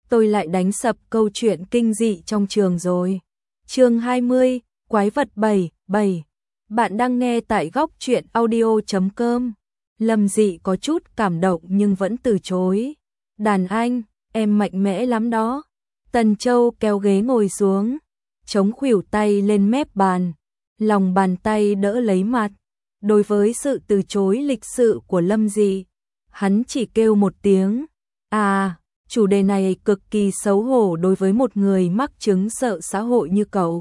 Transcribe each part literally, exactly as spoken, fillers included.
tôi lại đánh sập câu chuyện kinh dị trong trường rồi. Chương hai mươi, Quái vật bảy, bảy. Bạn đang nghe tại góc truyện audio chấm com. Lâm Dị có chút cảm động nhưng vẫn từ chối. Đàn anh, em mạnh mẽ lắm đó. Tần Châu kéo ghế ngồi xuống, chống khuỷu tay lên mép bàn, lòng bàn tay đỡ lấy mặt. Đối với sự từ chối lịch sự của Lâm Dị, hắn chỉ kêu một tiếng. À, chủ đề này cực kỳ xấu hổ đối với một người mắc chứng sợ xã hội như cậu.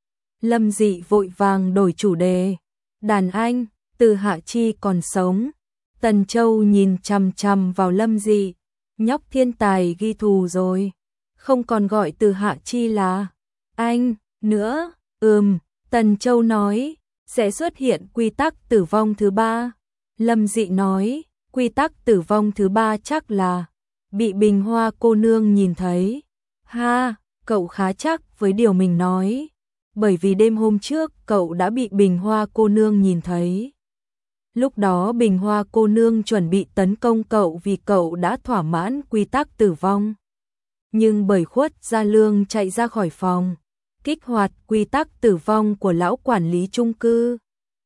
Lâm Dị vội vàng đổi chủ đề. Đàn anh, Từ Hạ Chi còn sống. Tần Châu nhìn chằm chằm vào Lâm Dị. Nhóc thiên tài ghi thù rồi. Không còn gọi Từ Hạ Chi là anh nữa. Ừm, Tần Châu nói, sẽ xuất hiện quy tắc tử vong thứ ba. Lâm Dị nói, quy tắc tử vong thứ ba chắc là bị Bình Hoa cô nương nhìn thấy. Ha, cậu khá chắc với điều mình nói. Bởi vì đêm hôm trước cậu đã bị Bình Hoa cô nương nhìn thấy. Lúc đó Bình Hoa cô nương chuẩn bị tấn công cậu vì cậu đã thỏa mãn quy tắc tử vong. Nhưng bởi Khuất Gia Lương chạy ra khỏi phòng, kích hoạt quy tắc tử vong của lão quản lý chung cư.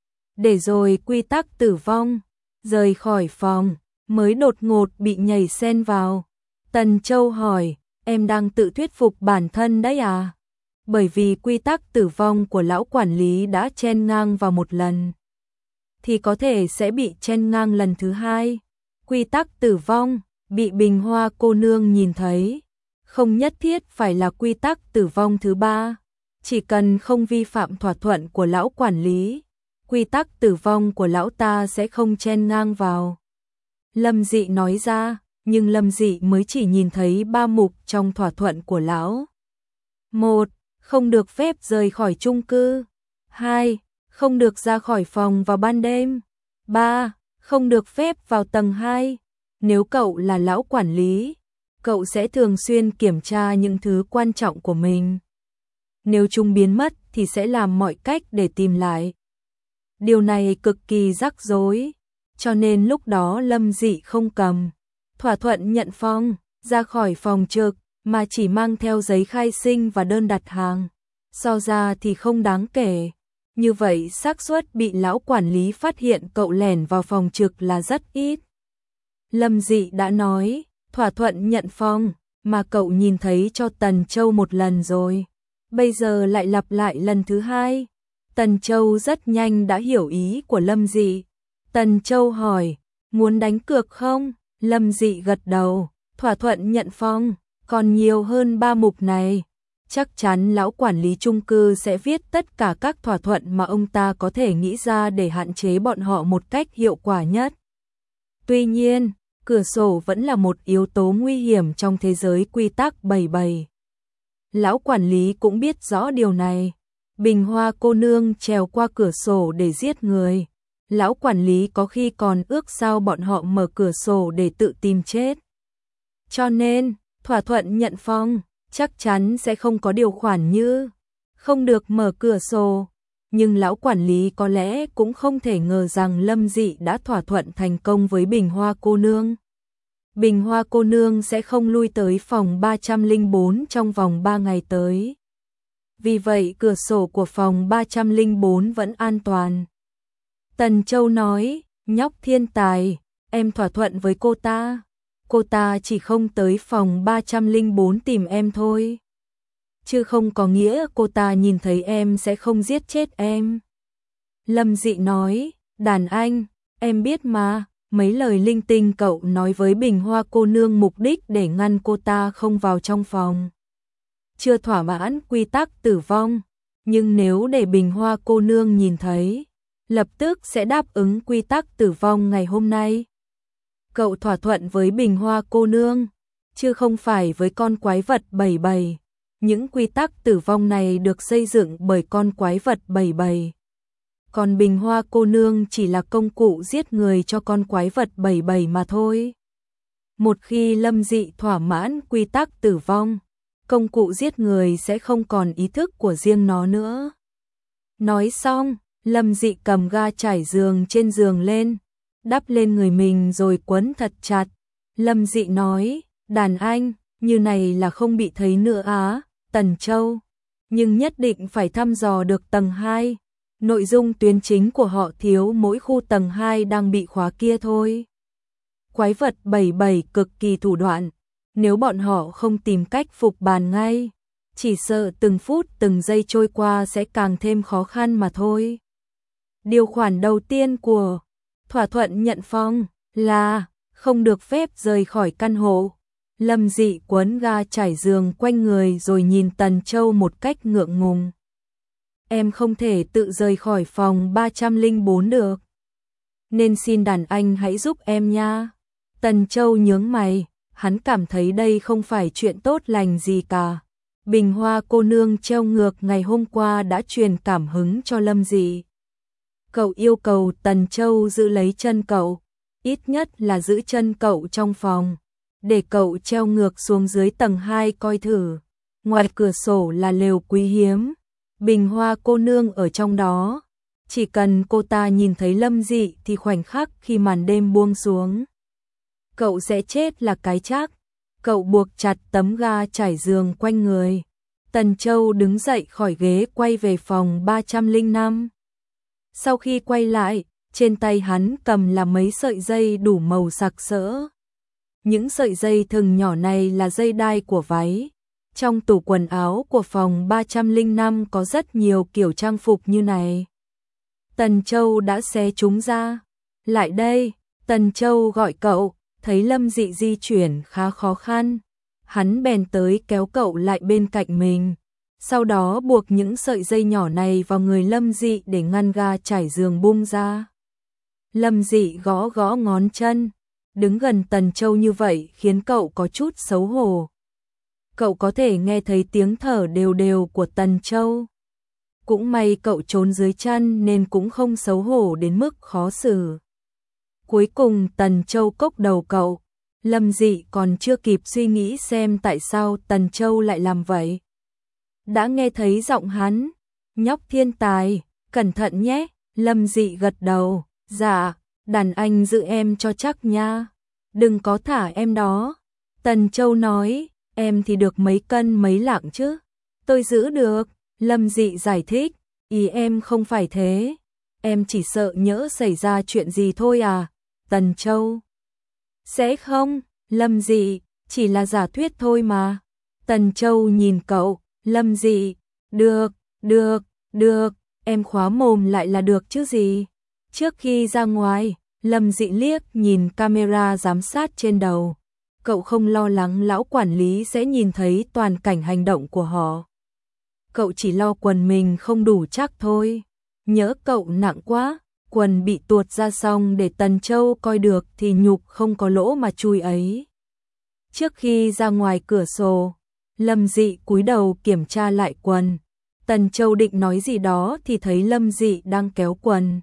Để rồi quy tắc tử vong rời khỏi phòng, mới đột ngột bị nhảy xen vào. Tần Châu hỏi, em đang tự thuyết phục bản thân đấy à? Bởi vì quy tắc tử vong của lão quản lý đã chen ngang vào một lần, thì có thể sẽ bị chen ngang lần thứ hai. Quy tắc tử vong bị Bình Hoa cô nương nhìn thấy, không nhất thiết phải là quy tắc tử vong thứ ba. Chỉ cần không vi phạm thỏa thuận của lão quản lý, quy tắc tử vong của lão ta sẽ không chen ngang vào. Lâm Dị nói ra, nhưng Lâm Dị mới chỉ nhìn thấy ba mục trong thỏa thuận của lão. Một, không được phép rời khỏi chung cư. Hai, không được ra khỏi phòng vào ban đêm. Ba, không được phép vào tầng hai. Nếu cậu là lão quản lý, cậu sẽ thường xuyên kiểm tra những thứ quan trọng của mình. Nếu chúng biến mất thì sẽ làm mọi cách để tìm lại. Điều này cực kỳ rắc rối, cho nên lúc đó Lâm Dị không cầm thỏa thuận nhận phòng ra khỏi phòng trực, mà chỉ mang theo giấy khai sinh và đơn đặt hàng. So ra thì không đáng kể. Như vậy xác suất bị lão quản lý phát hiện cậu lẻn vào phòng trực là rất ít. Lâm Dị đã nói, thỏa thuận nhận phòng mà cậu nhìn thấy cho Tần Châu một lần rồi, bây giờ lại lặp lại lần thứ hai. Tần Châu rất nhanh đã hiểu ý của Lâm Dị. Tần Châu hỏi, muốn đánh cược không? Lâm Dị gật đầu, thỏa thuận nhận phòng còn nhiều hơn ba mục này. Chắc chắn lão quản lý chung cư sẽ viết tất cả các thỏa thuận mà ông ta có thể nghĩ ra để hạn chế bọn họ một cách hiệu quả nhất. Tuy nhiên, cửa sổ vẫn là một yếu tố nguy hiểm trong thế giới quy tắc bảy bảy. Lão quản lý cũng biết rõ điều này. Bình Hoa cô nương trèo qua cửa sổ để giết người. Lão quản lý có khi còn ước sao bọn họ mở cửa sổ để tự tìm chết. Cho nên, thỏa thuận nhận phòng chắc chắn sẽ không có điều khoản như không được mở cửa sổ. Nhưng lão quản lý có lẽ cũng không thể ngờ rằng Lâm Dị đã thỏa thuận thành công với Bình Hoa cô nương. Bình Hoa cô nương sẽ không lui tới phòng ba trăm lẻ bốn trong vòng ba ngày tới. Vì vậy cửa sổ của phòng ba trăm lẻ bốn vẫn an toàn. Tần Châu nói, nhóc thiên tài, em thỏa thuận với cô ta. Cô ta chỉ không tới phòng ba trăm lẻ bốn tìm em thôi, chứ không có nghĩa cô ta nhìn thấy em sẽ không giết chết em. Lâm Dị nói, đàn anh, em biết mà, mấy lời linh tinh cậu nói với Bình Hoa cô nương mục đích để ngăn cô ta không vào trong phòng. Chưa thỏa mãn quy tắc tử vong, nhưng nếu để Bình Hoa cô nương nhìn thấy, lập tức sẽ đáp ứng quy tắc tử vong ngày hôm nay. Cậu thỏa thuận với Bình Hoa cô nương, chứ không phải với con quái vật bảy bảy. Những quy tắc tử vong này được xây dựng bởi con quái vật bảy bảy. Còn Bình Hoa cô nương chỉ là công cụ giết người cho con quái vật bảy bảy mà thôi. Một khi Lâm Dị thỏa mãn quy tắc tử vong, công cụ giết người sẽ không còn ý thức của riêng nó nữa. Nói xong, Lâm Dị cầm ga trải giường trên giường lên, đắp lên người mình rồi quấn thật chặt. Lâm Dị nói, đàn anh, như này là không bị thấy nữa á, Tần Châu. Nhưng nhất định phải thăm dò được tầng hai. Nội dung tuyến chính của họ thiếu mỗi khu tầng hai đang bị khóa kia thôi. Quái vật bảy bảy cực kỳ thủ đoạn. Nếu bọn họ không tìm cách phục bàn ngay, chỉ sợ từng phút từng giây trôi qua sẽ càng thêm khó khăn mà thôi. Điều khoản đầu tiên của thỏa thuận nhận phong là không được phép rời khỏi căn hộ. Lâm Dị quấn ga trải giường quanh người rồi nhìn Tần Châu một cách ngượng ngùng. Em không thể tự rời khỏi phòng ba trăm lẻ bốn được. Nên xin đàn anh hãy giúp em nha. Tần Châu nhướng mày, hắn cảm thấy đây không phải chuyện tốt lành gì cả. Bình hoa cô nương treo ngược ngày hôm qua đã truyền cảm hứng cho Lâm Dị. Cậu yêu cầu Tần Châu giữ lấy chân cậu, ít nhất là giữ chân cậu trong phòng, để cậu treo ngược xuống dưới tầng hai coi thử. Ngoài cửa sổ là lều quý hiếm, bình hoa cô nương ở trong đó. Chỉ cần cô ta nhìn thấy Lâm Dị thì khoảnh khắc khi màn đêm buông xuống, cậu sẽ chết là cái chắc. Cậu buộc chặt tấm ga trải giường quanh người. Tần Châu đứng dậy khỏi ghế quay về phòng ba trăm lẻ năm. Sau khi quay lại, trên tay hắn cầm là mấy sợi dây đủ màu sặc sỡ. Những sợi dây thừng nhỏ này là dây đai của váy. Trong tủ quần áo của phòng ba trăm lẻ năm có rất nhiều kiểu trang phục như này. Tần Châu đã xé chúng ra. Lại đây, Tần Châu gọi cậu, thấy Lâm Dị di chuyển khá khó khăn. Hắn bèn tới kéo cậu lại bên cạnh mình. Sau đó buộc những sợi dây nhỏ này vào người Lâm Dị để ngăn ga trải giường bung ra. Lâm Dị gõ gõ ngón chân. Đứng gần Tần Châu như vậy khiến cậu có chút xấu hổ. Cậu có thể nghe thấy tiếng thở đều đều của Tần Châu. Cũng may cậu trốn dưới chân nên cũng không xấu hổ đến mức khó xử. Cuối cùng Tần Châu cốc đầu cậu. Lâm Dị còn chưa kịp suy nghĩ xem tại sao Tần Châu lại làm vậy. Đã nghe thấy giọng hắn. Nhóc thiên tài, cẩn thận nhé. Lâm Dị gật đầu. Dạ, đàn anh giữ em cho chắc nha. Đừng có thả em đó. Tần Châu nói, em thì được mấy cân mấy lạng chứ. Tôi giữ được. Lâm Dị giải thích, ý em không phải thế. Em chỉ sợ nhỡ xảy ra chuyện gì thôi à. Tần Châu, sẽ không. Lâm Dị, chỉ là giả thuyết thôi mà. Tần Châu nhìn cậu. Lâm Dị, được, được, được, em khóa mồm lại là được chứ gì. Trước khi ra ngoài, Lâm Dị liếc nhìn camera giám sát trên đầu. Cậu không lo lắng lão quản lý sẽ nhìn thấy toàn cảnh hành động của họ. Cậu chỉ lo quần mình không đủ chắc thôi. Nhớ cậu nặng quá, quần bị tuột ra xong để Tần Châu coi được thì nhục không có lỗ mà chui ấy. Trước khi ra ngoài cửa sổ, Lâm Dị cúi đầu kiểm tra lại quần. Tần Châu định nói gì đó thì thấy Lâm Dị đang kéo quần.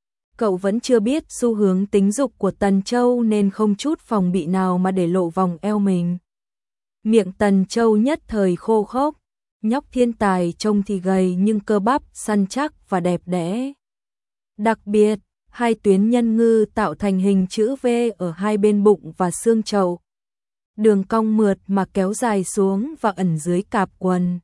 Cậu vẫn chưa biết xu hướng tính dục của Tần Châu nên không chút phòng bị nào mà để lộ vòng eo mình. Miệng Tần Châu nhất thời khô khốc. Nhóc thiên tài trông thì gầy nhưng cơ bắp săn chắc và đẹp đẽ. Đặc biệt, hai tuyến nhân ngư tạo thành hình chữ V ở hai bên bụng và xương chậu. Đường cong mượt mà kéo dài xuống và ẩn dưới cạp quần.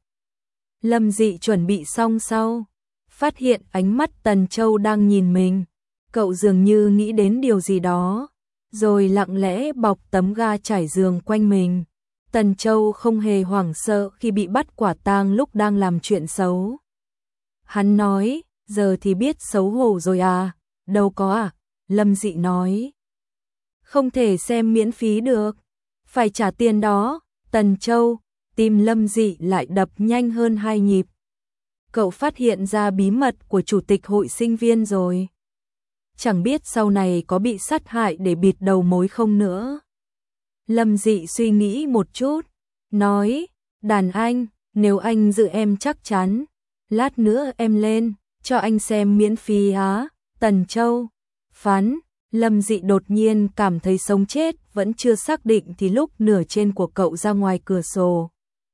Lâm Dị chuẩn bị xong sau, phát hiện ánh mắt Tần Châu đang nhìn mình. Cậu dường như nghĩ đến điều gì đó, rồi lặng lẽ bọc tấm ga trải giường quanh mình. Tần Châu không hề hoảng sợ khi bị bắt quả tang lúc đang làm chuyện xấu. Hắn nói, giờ thì biết xấu hổ rồi à, đâu có à, Lâm Dị nói. Không thể xem miễn phí được, phải trả tiền đó. Tần Châu, tim Lâm Dị lại đập nhanh hơn hai nhịp. Cậu phát hiện ra bí mật của chủ tịch hội sinh viên rồi. Chẳng biết sau này có bị sát hại để bịt đầu mối không nữa. Lâm Dị suy nghĩ một chút, nói, đàn anh, nếu anh giữ em chắc chắn, lát nữa em lên, cho anh xem miễn phí á. Tần Châu, phán. Lâm Dị đột nhiên cảm thấy sống chết vẫn chưa xác định thì lúc nửa trên của cậu ra ngoài cửa sổ.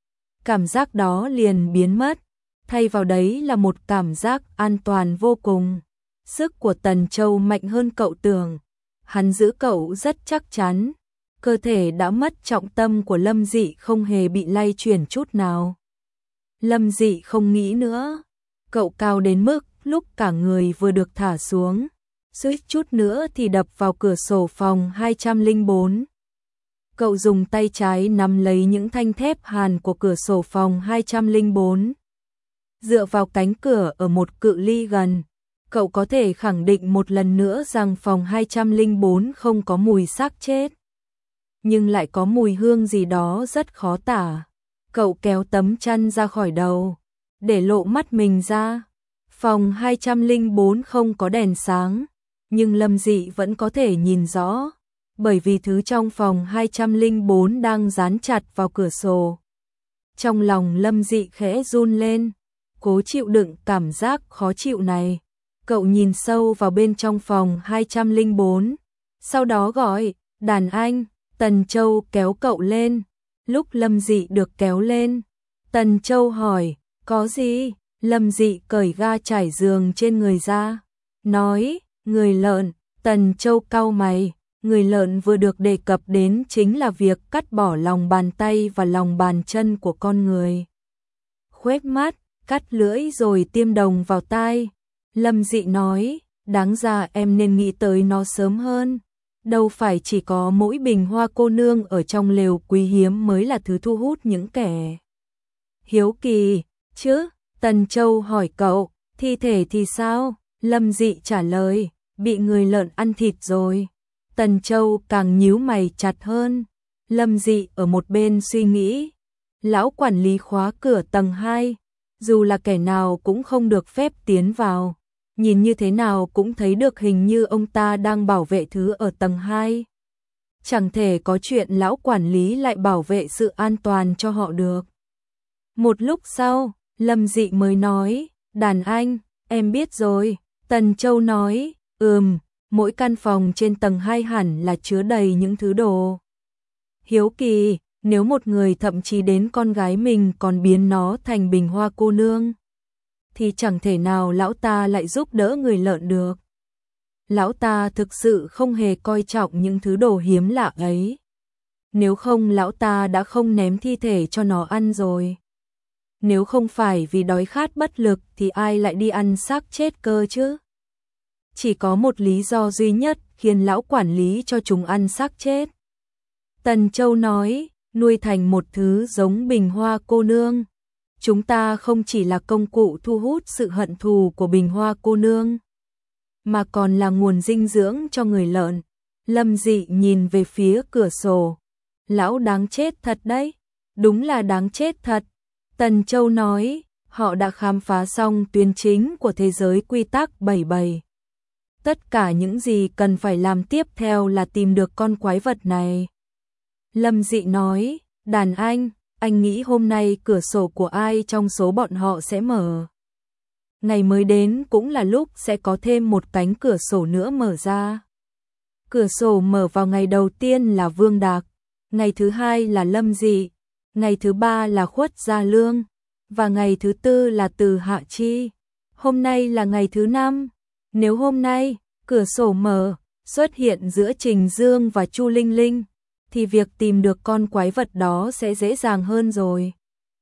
Cảm giác đó liền biến mất, thay vào đấy là một cảm giác an toàn vô cùng. Sức của Tần Châu mạnh hơn cậu tưởng, hắn giữ cậu rất chắc chắn. cơ thể đã mất trọng tâm của Lâm Dị không hề bị lay chuyển chút nào. Lâm Dị không nghĩ nữa, cậu cao đến mức lúc cả người vừa được thả xuống, suýt chút nữa thì đập vào cửa sổ phòng hai trăm lẻ bốn. Cậu dùng tay trái nắm lấy những thanh thép hàn của cửa sổ phòng hai trăm lẻ bốn. Dựa vào cánh cửa ở một cự ly gần, cậu có thể khẳng định một lần nữa rằng phòng hai trăm lẻ bốn không có mùi xác chết. Nhưng lại có mùi hương gì đó rất khó tả. Cậu kéo tấm chăn ra khỏi đầu, để lộ mắt mình ra. Phòng hai trăm lẻ bốn không có đèn sáng, nhưng Lâm Dị vẫn có thể nhìn rõ, bởi vì thứ trong phòng hai trăm lẻ bốn đang dán chặt vào cửa sổ. Trong lòng Lâm Dị khẽ run lên, cố chịu đựng cảm giác khó chịu này. Cậu nhìn sâu vào bên trong phòng hai trăm lẻ bốn, sau đó gọi, đàn anh. Tần Châu kéo cậu lên. Lúc Lâm Dị được kéo lên, Tần Châu hỏi, có gì? Lâm Dị cởi ga trải giường trên người ra, nói, người lợn. Tần Châu cau mày, người lợn vừa được đề cập đến chính là việc cắt bỏ lòng bàn tay và lòng bàn chân của con người. Khuếch mắt, cắt lưỡi rồi tiêm đồng vào tai. Lâm Dị nói, đáng ra em nên nghĩ tới nó sớm hơn. Đâu phải chỉ có mỗi bình hoa cô nương ở trong lều quý hiếm mới là thứ thu hút những kẻ hiếu kỳ, chứ? Tần Châu hỏi cậu, thi thể thì sao? Lâm Dị trả lời, bị người lợn ăn thịt rồi. Tần Châu càng nhíu mày chặt hơn. Lâm Dị ở một bên suy nghĩ, lão quản lý khóa cửa tầng hai, dù là kẻ nào cũng không được phép tiến vào. Nhìn như thế nào cũng thấy được hình như ông ta đang bảo vệ thứ ở tầng hai. Chẳng thể có chuyện lão quản lý lại bảo vệ sự an toàn cho họ được. Một lúc sau, Lâm Dị mới nói, đàn anh, em biết rồi. Tần Châu nói, ừm, mỗi căn phòng trên tầng hai hẳn là chứa đầy những thứ đồ hiếu kỳ, nếu một người thậm chí đến con gái mình còn biến nó thành bình hoa cô nương, thì chẳng thể nào lão ta lại giúp đỡ người lợn được. Lão ta thực sự không hề coi trọng những thứ đồ hiếm lạ ấy. Nếu không lão ta đã không ném thi thể cho nó ăn rồi. Nếu không phải vì đói khát bất lực thì ai lại đi ăn xác chết cơ chứ? Chỉ có một lý do duy nhất khiến lão quản lý cho chúng ăn xác chết. Tần Châu nói, nuôi thành một thứ giống bình hoa cô nương. Chúng ta không chỉ là công cụ thu hút sự hận thù của bình hoa cô nương, mà còn là nguồn dinh dưỡng cho người lợn. Lâm Dị nhìn về phía cửa sổ. Lão đáng chết thật đấy. Đúng là đáng chết thật. Tần Châu nói, họ đã khám phá xong tuyến chính của thế giới quy tắc bảy bảy. Tất cả những gì cần phải làm tiếp theo là tìm được con quái vật này. Lâm Dị nói, đàn anh, anh nghĩ hôm nay cửa sổ của ai trong số bọn họ sẽ mở? Ngày mới đến cũng là lúc sẽ có thêm một cánh cửa sổ nữa mở ra. Cửa sổ mở vào ngày đầu tiên là Vương Đạc, ngày thứ hai là Lâm Dị, ngày thứ ba là Khuất Gia Lương, và ngày thứ tư là Từ Hạ Chi. Hôm nay là ngày thứ năm. Nếu hôm nay cửa sổ mở xuất hiện giữa Trình Dương và Chu Linh Linh, thì việc tìm được con quái vật đó sẽ dễ dàng hơn rồi.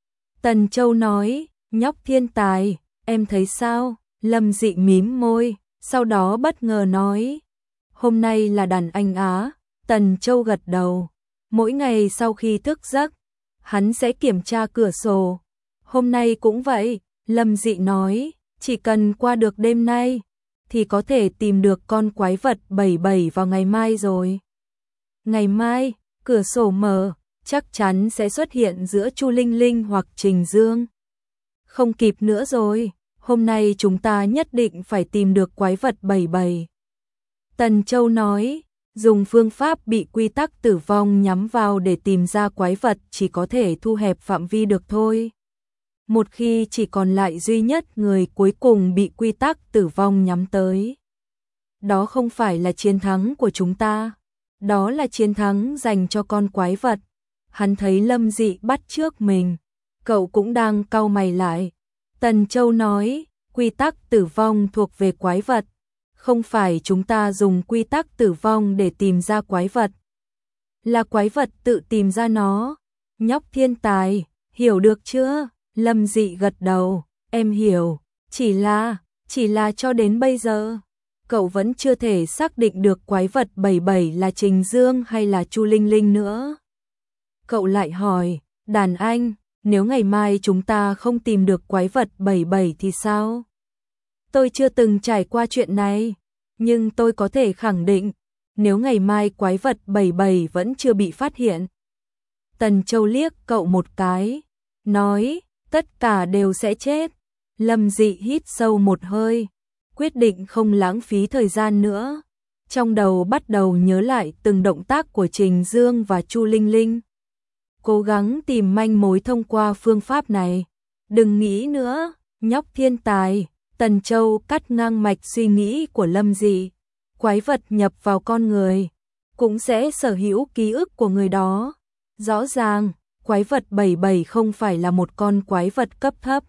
Tần Châu nói, nhóc thiên tài, em thấy sao? Lâm Dị mím môi, sau đó bất ngờ nói, hôm nay là đàn anh á. Tần Châu gật đầu, mỗi ngày sau khi thức giấc, hắn sẽ kiểm tra cửa sổ. Hôm nay cũng vậy. Lâm Dị nói, chỉ cần qua được đêm nay, thì có thể tìm được con quái vật bảy bảy vào ngày mai rồi. Ngày mai, cửa sổ mở, chắc chắn sẽ xuất hiện giữa Chu Linh Linh hoặc Trình Dương. Không kịp nữa rồi, hôm nay chúng ta nhất định phải tìm được quái vật bảy bảy. Tần Châu nói, dùng phương pháp bị quy tắc tử vong nhắm vào để tìm ra quái vật chỉ có thể thu hẹp phạm vi được thôi. Một khi chỉ còn lại duy nhất người cuối cùng bị quy tắc tử vong nhắm tới, đó không phải là chiến thắng của chúng ta, đó là chiến thắng dành cho con quái vật. Hắn thấy Lâm Dị bắt trước mình, cậu cũng đang cau mày lại. Tần Châu nói, quy tắc tử vong thuộc về quái vật, không phải chúng ta dùng quy tắc tử vong để tìm ra quái vật. là quái vật tự tìm ra nó. Nhóc thiên tài, hiểu được chưa? Lâm Dị gật đầu, em hiểu, chỉ là, chỉ là cho đến bây giờ, cậu vẫn chưa thể xác định được quái vật bảy bảy là Trình Dương hay là Chu Linh Linh nữa. Cậu lại hỏi, đàn anh, nếu ngày mai chúng ta không tìm được quái vật bảy bảy thì sao? Tôi chưa từng trải qua chuyện này, nhưng tôi có thể khẳng định, nếu ngày mai quái vật bảy bảy vẫn chưa bị phát hiện. Tần Châu liếc cậu một cái, nói, tất cả đều sẽ chết. Lâm Dị hít sâu một hơi, quyết định không lãng phí thời gian nữa. Trong đầu bắt đầu nhớ lại từng động tác của Trình Dương và Chu Linh Linh. Cố gắng tìm manh mối thông qua phương pháp này. Đừng nghĩ nữa, nhóc thiên tài. Tần Châu cắt ngang mạch suy nghĩ của Lâm Dị. Quái vật nhập vào con người, cũng sẽ sở hữu ký ức của người đó. Rõ ràng, quái vật bảy bảy không phải là một con quái vật cấp thấp.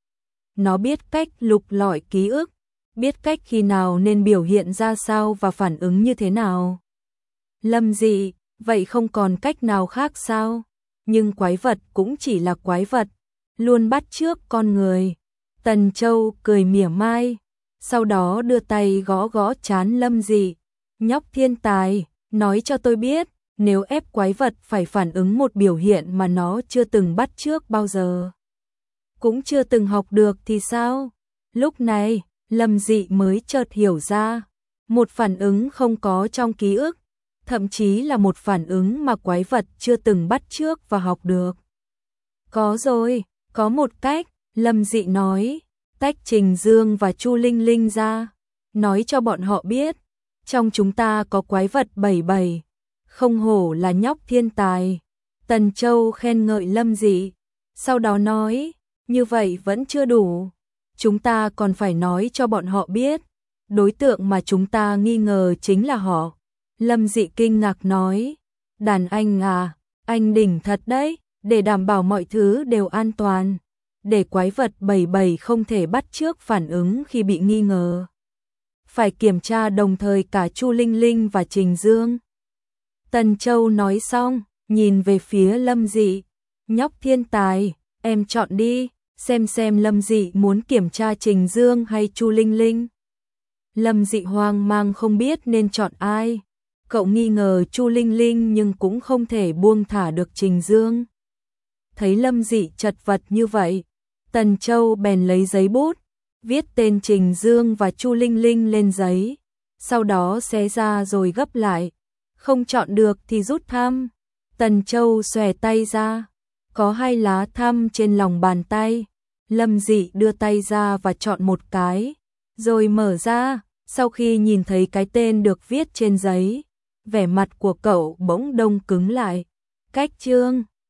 Nó biết cách lục lọi ký ức, biết cách khi nào nên biểu hiện ra sao và phản ứng như thế nào. Lâm Dị, vậy không còn cách nào khác sao? Nhưng quái vật cũng chỉ là quái vật, luôn bắt chước con người. Tần Châu cười mỉa mai, sau đó đưa tay gõ gõ trán Lâm Dị. Nhóc thiên tài, nói cho tôi biết, nếu ép quái vật phải phản ứng một biểu hiện mà nó chưa từng bắt chước bao giờ, cũng chưa từng học được thì sao? Lúc này, Lâm Dị mới chợt hiểu ra, một phản ứng không có trong ký ức, thậm chí là một phản ứng mà quái vật chưa từng bắt chước và học được. Có rồi, có một cách, Lâm Dị nói, tách Trình Dương và Chu Linh Linh ra, nói cho bọn họ biết, trong chúng ta có quái vật bảy bảy, không hổ là nhóc thiên tài. Tần Châu khen ngợi Lâm Dị, sau đó nói, như vậy vẫn chưa đủ, chúng ta còn phải nói cho bọn họ biết, đối tượng mà chúng ta nghi ngờ chính là họ. Lâm Dị kinh ngạc nói, đàn anh à, anh đỉnh thật đấy, để đảm bảo mọi thứ đều an toàn, để quái vật bảy bảy không thể bắt chước phản ứng khi bị nghi ngờ. Phải kiểm tra đồng thời cả Chu Linh Linh và Trình Dương. Tần Châu nói xong, nhìn về phía Lâm Dị, nhóc thiên tài, em chọn đi, xem xem Lâm Dị muốn kiểm tra Trình Dương hay Chu Linh Linh. Lâm Dị hoang mang không biết nên chọn ai. Cậu nghi ngờ Chu Linh Linh nhưng cũng không thể buông thả được Trình Dương. Thấy Lâm Dị chật vật như vậy, Tần Châu bèn lấy giấy bút, viết tên Trình Dương và Chu Linh Linh lên giấy, sau đó xé ra rồi gấp lại. Không chọn được thì rút thăm. Tần Châu xòe tay ra, có hai lá thăm trên lòng bàn tay. Lâm Dị đưa tay ra và chọn một cái, rồi mở ra. Sau khi nhìn thấy cái tên được viết trên giấy, vẻ mặt của cậu bỗng đông cứng lại. Cách chương